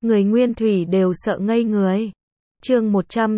người Nguyên Thủy đều sợ ngây người. Chương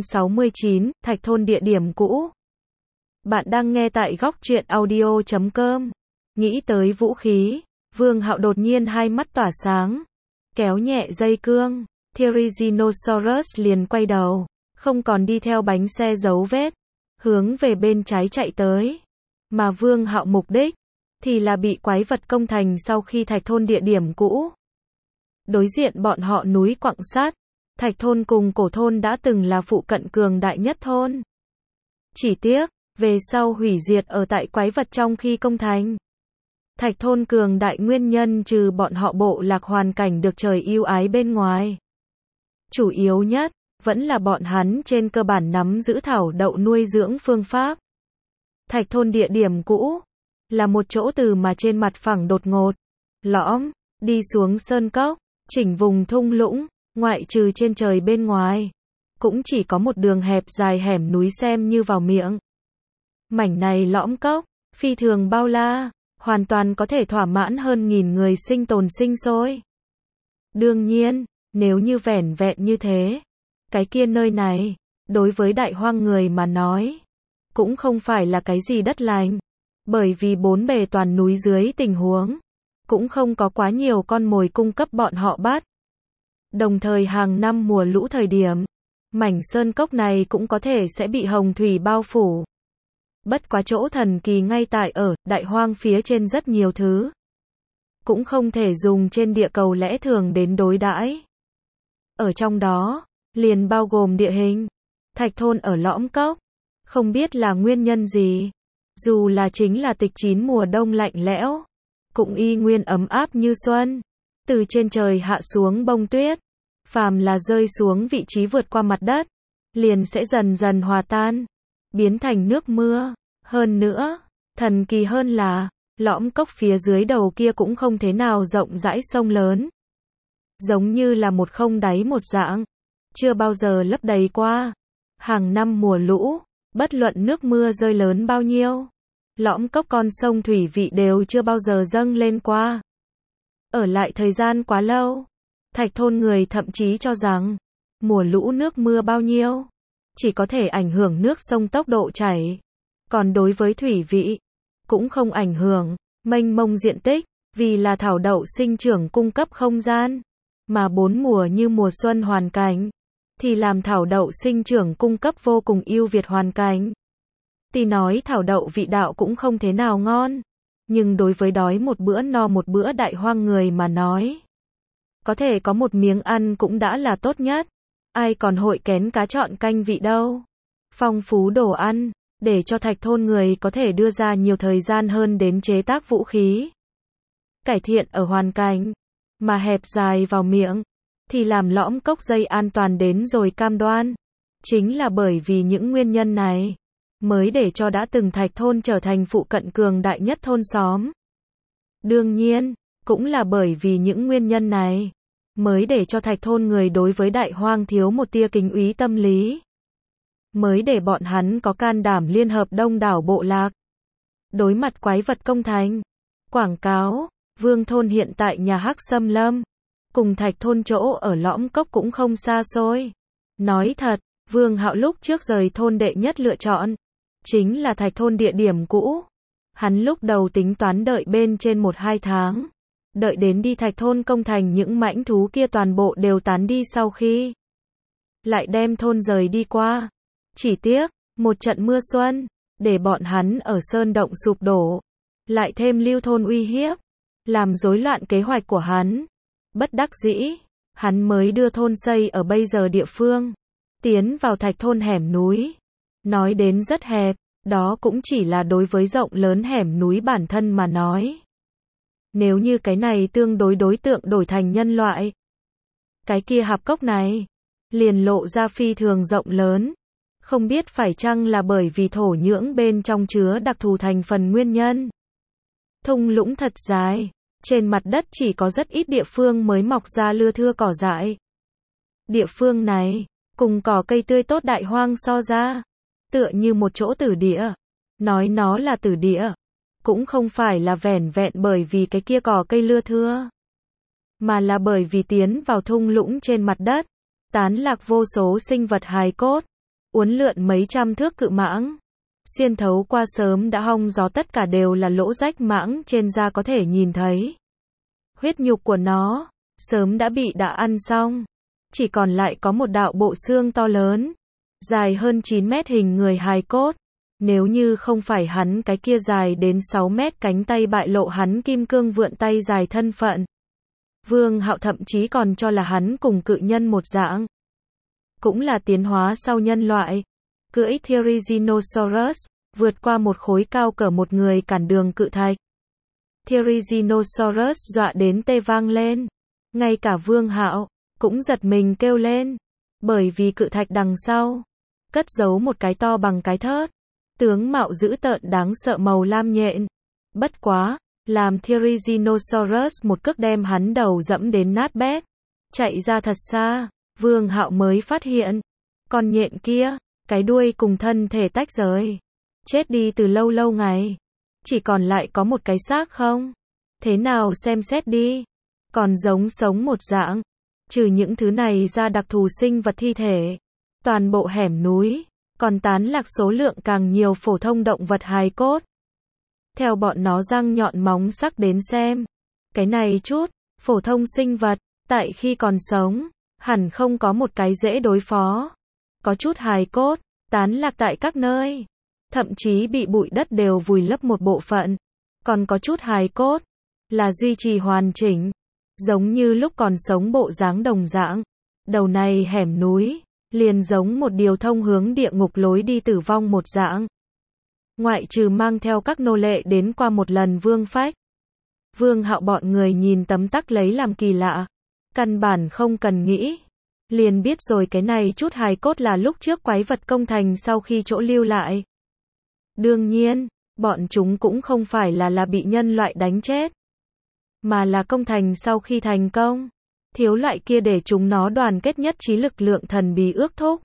169, Thạch Thôn địa điểm cũ. Bạn đang nghe tại góc truyện audio.com. Nghĩ tới vũ khí, Vương Hạo đột nhiên hai mắt tỏa sáng. Kéo nhẹ dây cương, Therizinosaurus liền quay đầu, không còn đi theo bánh xe dấu vết, hướng về bên trái chạy tới. Mà Vương Hạo mục đích thì là bị quái vật công thành sau khi Thạch Thôn địa điểm cũ. Đối diện bọn họ núi Quặng Sắt, Thạch Thôn cùng Cổ Thôn đã từng là phụ cận cường đại nhất thôn. Chỉ tiếc, về sau hủy diệt ở tại quái vật trong khi công thành. Thạch Thôn cường đại nguyên nhân trừ bọn họ bộ lạc hoàn cảnh được trời ưu ái bên ngoài. Chủ yếu nhất, vẫn là bọn hắn trên cơ bản nắm giữ thảo đậu nuôi dưỡng phương pháp. Thạch Thôn địa điểm cũ, là một chỗ từ mà trên mặt phẳng đột ngột, lõm, đi xuống sơn cốc, chỉnh vùng thung lũng, ngoại trừ trên trời bên ngoài. Cũng chỉ có một đường hẹp dài hẻm núi xem như vào miệng. Mảnh này lõm cốc, phi thường bao la, hoàn toàn có thể thỏa mãn hơn 1000 người sinh tồn sinh sôi. Đương nhiên, nếu như vẻn vẹn như thế, cái kia nơi này, đối với đại hoang người mà nói, cũng không phải là cái gì đất lành. Bởi vì bốn bề toàn núi dưới tình huống, cũng không có quá nhiều con mồi cung cấp bọn họ bắt. Đồng thời hàng năm mùa lũ thời điểm, mảnh sơn cốc này cũng có thể sẽ bị hồng thủy bao phủ. Bất quá chỗ thần kỳ ngay tại ở đại hoang phía trên rất nhiều thứ, cũng không thể dùng trên địa cầu lẽ thường đến đối đãi. Ở trong đó, liền bao gồm địa hình. Thạch Thôn ở lõm cốc, không biết là nguyên nhân gì, dù là chính là tịch chín mùa đông lạnh lẽo, cũng y nguyên ấm áp như xuân. Từ trên trời hạ xuống bông tuyết, phàm là rơi xuống vị trí vượt qua mặt đất, liền sẽ dần dần hòa tan, biến thành nước mưa. Hơn nữa, thần kỳ hơn là, lõm cốc phía dưới đầu kia cũng không thế nào rộng rãi sông lớn. Giống như là một không đáy một dạng, chưa bao giờ lấp đầy qua. Hàng năm mùa lũ, bất luận nước mưa rơi lớn bao nhiêu, lõm cốc con sông thủy vị đều chưa bao giờ dâng lên qua. Ở lại thời gian quá lâu, Thạch Thôn người thậm chí cho rằng, mùa lũ nước mưa bao nhiêu, chỉ có thể ảnh hưởng nước sông tốc độ chảy. Còn đối với thủy vị, cũng không ảnh hưởng, mênh mông diện tích, vì là thảo đậu sinh trưởng cung cấp không gian. Mà bốn mùa như mùa xuân hoàn cảnh, thì làm thảo đậu sinh trưởng cung cấp vô cùng ưu việt hoàn cảnh. Tuy nói thảo đậu vị đạo cũng không thế nào ngon, nhưng đối với đói một bữa no một bữa đại hoang người mà nói, có thể có một miếng ăn cũng đã là tốt nhất. Ai còn hội kén cá chọn canh vị đâu. Phong phú đồ ăn, để cho Thạch Thôn người có thể đưa ra nhiều thời gian hơn đến chế tác vũ khí. Cải thiện ở hoàn cảnh, mà hẹp dài vào miệng, thì làm lõm cốc dây an toàn đến rồi cam đoan. Chính là bởi vì những nguyên nhân này, mới để cho đã từng Thạch Thôn trở thành phụ cận cường đại nhất thôn xóm. Đương nhiên, cũng là bởi vì những nguyên nhân này, mới để cho Thạch Thôn người đối với đại hoang thiếu một tia kính úy tâm lý. Mới để bọn hắn có can đảm liên hợp đông đảo bộ lạc. Đối mặt quái vật công thành. Quảng cáo, Vương Thôn hiện tại nhà Hắc Xâm Lâm, cùng Thạch Thôn chỗ ở lõm cốc cũng không xa xôi. Nói thật, Vương Hạo lúc trước rời thôn đệ nhất lựa chọn, chính là Thạch Thôn địa điểm cũ. Hắn lúc đầu tính toán đợi bên trên 1-2 tháng. Đợi đến đi Thạch Thôn công thành những mãnh thú kia toàn bộ đều tán đi sau khi lại đem thôn rời đi qua. Chỉ tiếc, một trận mưa xuân, để bọn hắn ở sơn động sụp đổ, lại thêm lưu thôn uy hiếp, làm rối loạn kế hoạch của hắn. Bất đắc dĩ, hắn mới đưa thôn xây ở bây giờ địa phương, tiến vào Thạch Thôn hẻm núi. Nói đến rất hẹp, đó cũng chỉ là đối với rộng lớn hẻm núi bản thân mà nói. Nếu như cái này tương đối đối tượng đổi thành nhân loại, cái kia hạp cốc này, liền lộ ra phi thường rộng lớn. Không biết phải chăng là bởi vì thổ nhưỡng bên trong chứa đặc thù thành phần nguyên nhân. Thung lũng thật dài, trên mặt đất chỉ có rất ít địa phương mới mọc ra lưa thưa cỏ dại. Địa phương này, cùng cỏ cây tươi tốt đại hoang so ra, tựa như một chỗ tử địa. Nói nó là tử địa, cũng không phải là vẻn vẹn bởi vì cái kia cỏ cây lưa thưa. mà là bởi vì tiến vào thung lũng trên mặt đất, tán lạc vô số sinh vật hài cốt, uốn lượn mấy trăm thước cự mãng. Xuyên thấu qua sớm đã hong gió, tất cả đều là lỗ rách mãng trên da có thể nhìn thấy. Huyết nhục của nó, sớm đã bị ăn xong. Chỉ còn lại có một đạo bộ xương to lớn, dài hơn 9 mét hình người hài cốt. Nếu như không phải hắn cái kia dài đến 6 mét cánh tay bại lộ hắn kim cương vượn tay dài thân phận. Vương Hạo thậm chí còn cho là hắn cùng cự nhân một dạng. Cũng là tiến hóa sau nhân loại. Cưỡi Therizinosaurus, vượt qua một khối cao cỡ một người cản đường cự thạch. Therizinosaurus dọa đến tê vang lên. Ngay cả Vương Hạo cũng giật mình kêu lên. Bởi vì cự thạch đằng sau cất giấu một cái to bằng cái thớt. Tướng mạo dữ tợn đáng sợ màu lam nhện. Bất quá, làm Therizinosaurus một cước đem hắn đầu dẫm đến nát bét. Chạy ra thật xa, Vương Hạo mới phát hiện. Con nhện kia, cái đuôi cùng thân thể tách rời. Chết đi từ lâu lâu ngày. Chỉ còn lại có một cái xác không? Thế nào xem xét đi. Còn giống sống một dạng. Trừ những thứ này ra đặc thù sinh vật thi thể. Toàn bộ hẻm núi còn tán lạc số lượng càng nhiều phổ thông động vật hài cốt. Theo bọn nó răng nhọn móng sắc đến xem, cái này chút phổ thông sinh vật, tại khi còn sống, hẳn không có một cái dễ đối phó. Có chút hài cốt, tán lạc tại các nơi, thậm chí bị bụi đất đều vùi lấp một bộ phận. Còn có chút hài cốt, là duy trì hoàn chỉnh, giống như lúc còn sống bộ dáng đồng dạng. Đầu này hẻm núi liền giống một điều thông hướng địa ngục lối đi tử vong một dạng. Ngoại trừ mang theo các nô lệ đến qua một lần Vương Phách. Vương Hạo bọn người nhìn tấm tắc lấy làm kỳ lạ. Căn bản không cần nghĩ. Liền biết rồi cái này chút hài cốt là lúc trước quái vật công thành sau khi chỗ lưu lại. Đương nhiên, bọn chúng cũng không phải là bị nhân loại đánh chết. Mà là công thành sau khi thành công. Thiếu loại kia để chúng nó đoàn kết nhất trí lực lượng thần bí ước thúc.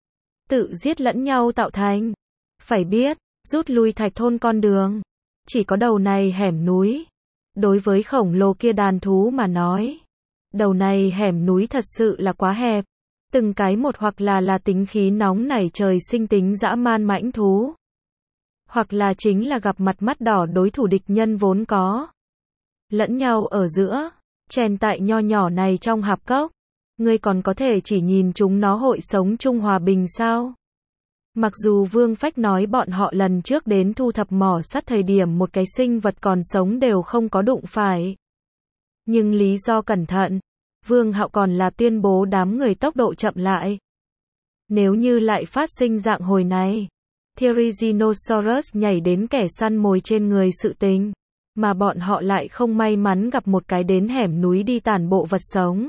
Tự giết lẫn nhau tạo thành. Phải biết, rút lui Thạch Thôn con đường. Chỉ có đầu này hẻm núi. Đối với khổng lồ kia đàn thú mà nói. Đầu này hẻm núi thật sự là quá hẹp. Từng cái một hoặc là tính khí nóng nảy trời sinh tính dã man mãnh thú. Hoặc là chính là gặp mặt mắt đỏ đối thủ địch nhân vốn có. Lẫn nhau ở giữa. Chèn tại nho nhỏ này trong hạp cốc. Ngươi còn có thể chỉ nhìn chúng nó hội sống chung hòa bình sao? Mặc dù Vương Phách nói bọn họ lần trước đến thu thập mỏ sắt thời điểm một cái sinh vật còn sống đều không có đụng phải. Nhưng lý do cẩn thận, Vương Hạo còn là tuyên bố đám người tốc độ chậm lại. Nếu như lại phát sinh dạng hồi này, Therizinosaurus nhảy đến kẻ săn mồi trên người sự tình. Mà bọn họ lại không may mắn gặp một cái đến hẻm núi đi tản bộ vật sống.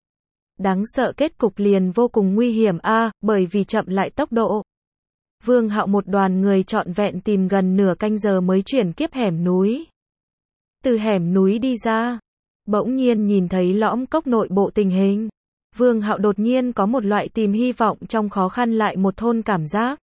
Đáng sợ kết cục liền vô cùng nguy hiểm bởi vì chậm lại tốc độ. Vương Hạo một đoàn người trọn vẹn tìm gần nửa canh giờ mới chuyển kiếp hẻm núi. Từ hẻm núi đi ra, bỗng nhiên nhìn thấy lõm cốc nội bộ tình hình. Vương Hạo đột nhiên có một loại tìm hy vọng trong khó khăn lại một thôn cảm giác.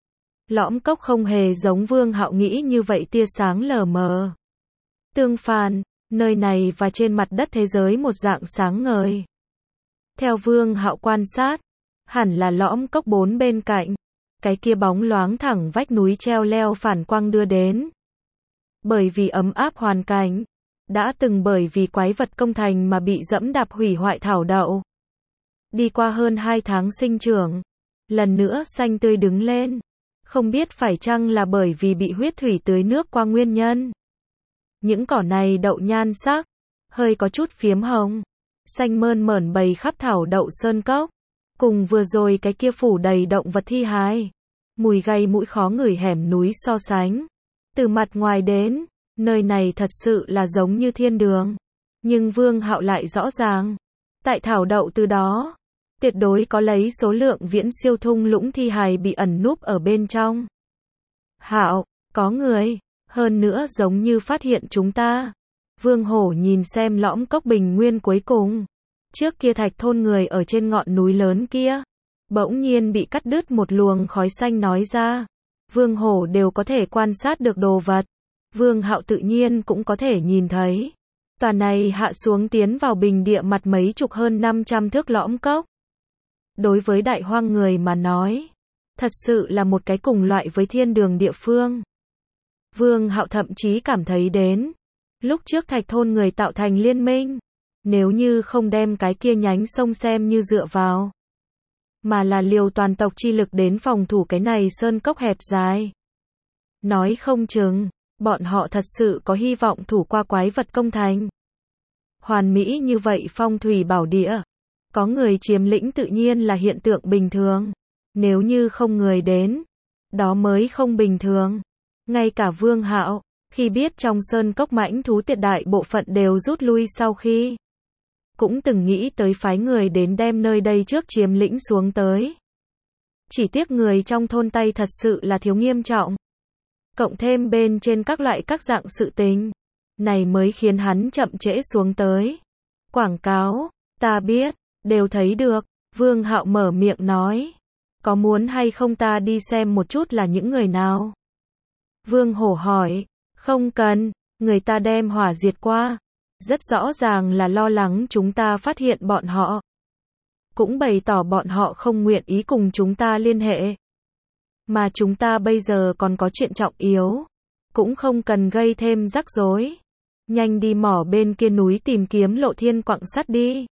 Lõm cốc không hề giống Vương Hạo nghĩ như vậy tia sáng lờ mờ. Tương phản, nơi này và trên mặt đất thế giới một dạng sáng ngời. Theo Vương Hạo quan sát, hẳn là lõm cốc bốn bên cạnh, cái kia bóng loáng thẳng vách núi treo leo phản quang đưa đến. Bởi vì ấm áp hoàn cảnh, đã từng bởi vì quái vật công thành mà bị dẫm đạp hủy hoại thảo đậu. Đi qua hơn 2 tháng sinh trưởng, lần nữa xanh tươi đứng lên. Không biết phải chăng là bởi vì bị huyết thủy tưới nước qua nguyên nhân. Những cỏ này đậu nhan sắc, hơi có chút phiếm hồng, xanh mơn mởn bầy khắp thảo đậu sơn cốc, cùng vừa rồi cái kia phủ đầy động vật thi hài, mùi gây mũi khó ngửi hẻm núi so sánh. Từ mặt ngoài đến, nơi này thật sự là giống như thiên đường, nhưng Vương Hạo lại rõ ràng, tại thảo đậu từ đó, tuyệt đối có lấy số lượng viễn siêu thung lũng thi hài bị ẩn núp ở bên trong. Hạo, có người. Hơn nữa giống như phát hiện chúng ta. Vương Hổ nhìn xem lõm cốc bình nguyên cuối cùng. Trước kia Thạch Thôn người ở trên ngọn núi lớn kia. Bỗng nhiên bị cắt đứt một luồng khói xanh nói ra. Vương Hổ đều có thể quan sát được đồ vật. Vương Hạo tự nhiên cũng có thể nhìn thấy. Tòa này hạ xuống tiến vào bình địa mặt mấy chục hơn 500 thước lõm cốc. Đối với Đại Hoang người mà nói, thật sự là một cái cùng loại với thiên đường địa phương. Vương Hạo thậm chí cảm thấy đến, lúc trước Thạch Thôn người tạo thành liên minh, nếu như không đem cái kia nhánh sông xem như dựa vào, mà là liều toàn tộc chi lực đến phòng thủ cái này sơn cốc hẹp dài. Nói không chừng, bọn họ thật sự có hy vọng thủ qua quái vật công thành. Hoàn mỹ như vậy phong thủy bảo địa, có người chiếm lĩnh tự nhiên là hiện tượng bình thường. Nếu như không người đến, đó mới không bình thường. Ngay cả Vương Hạo, khi biết trong sơn cốc mãnh thú tuyệt đại bộ phận đều rút lui sau khi, cũng từng nghĩ tới phái người đến đem nơi đây trước chiếm lĩnh xuống tới. Chỉ tiếc người trong thôn Tây thật sự là thiếu nghiêm trọng. Cộng thêm bên trên các loại các dạng sự tình, này mới khiến hắn chậm trễ xuống tới. Quảng cáo, ta biết, đều thấy được, Vương Hạo mở miệng nói. Có muốn hay không ta đi xem một chút là những người nào? Vương Hổ hỏi, không cần, người ta đem hỏa diệt qua. Rất rõ ràng là lo lắng chúng ta phát hiện bọn họ. Cũng bày tỏ bọn họ không nguyện ý cùng chúng ta liên hệ. Mà chúng ta bây giờ còn có chuyện trọng yếu. Cũng không cần gây thêm rắc rối. Nhanh đi mỏ bên kia núi tìm kiếm Lộ Thiên quặng sắt đi.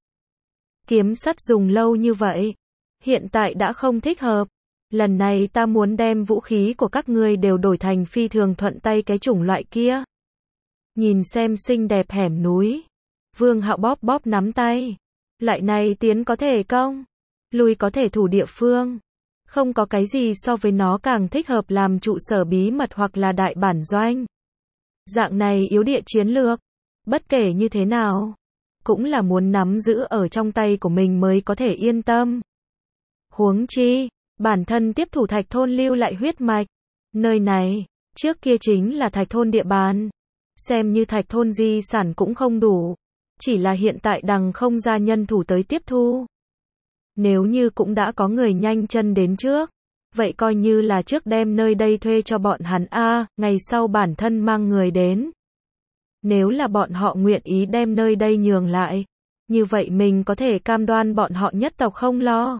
Kiếm sắt dùng lâu như vậy, hiện tại đã không thích hợp. Lần này ta muốn đem vũ khí của các ngươi đều đổi thành phi thường thuận tay cái chủng loại kia. Nhìn xem xinh đẹp hẻm núi. Vương Hạo bóp bóp nắm tay. Lại này tiến có thể công, lui có thể thủ địa phương. Không có cái gì so với nó càng thích hợp làm trụ sở bí mật hoặc là đại bản doanh. Dạng này yếu địa chiến lược, bất kể như thế nào, cũng là muốn nắm giữ ở trong tay của mình mới có thể yên tâm. Huống chi, bản thân tiếp thủ Thạch Thôn lưu lại huyết mạch. Nơi này, trước kia chính là Thạch Thôn địa bàn. Xem như Thạch Thôn di sản cũng không đủ. Chỉ là hiện tại đằng không ra nhân thủ tới tiếp thu. Nếu như cũng đã có người nhanh chân đến trước, vậy coi như là trước đem nơi đây thuê cho bọn hắn ngày sau bản thân mang người đến. Nếu là bọn họ nguyện ý đem nơi đây nhường lại, như vậy mình có thể cam đoan bọn họ nhất tộc không lo.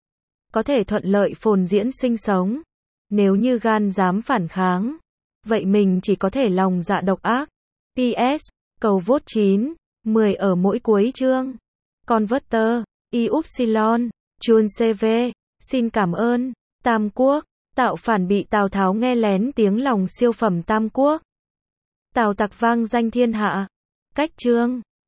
Có thể thuận lợi phồn diễn sinh sống. Nếu như gan dám phản kháng, vậy mình chỉ có thể lòng dạ độc ác. PS, cầu vote 9, 10 ở mỗi cuối chương. Converter, Yupsilon, Chun CV, xin cảm ơn. Tam Quốc, tạo phản bị Tào Tháo nghe lén tiếng lòng siêu phẩm Tam Quốc. Tào tặc vang danh thiên hạ. Cách chương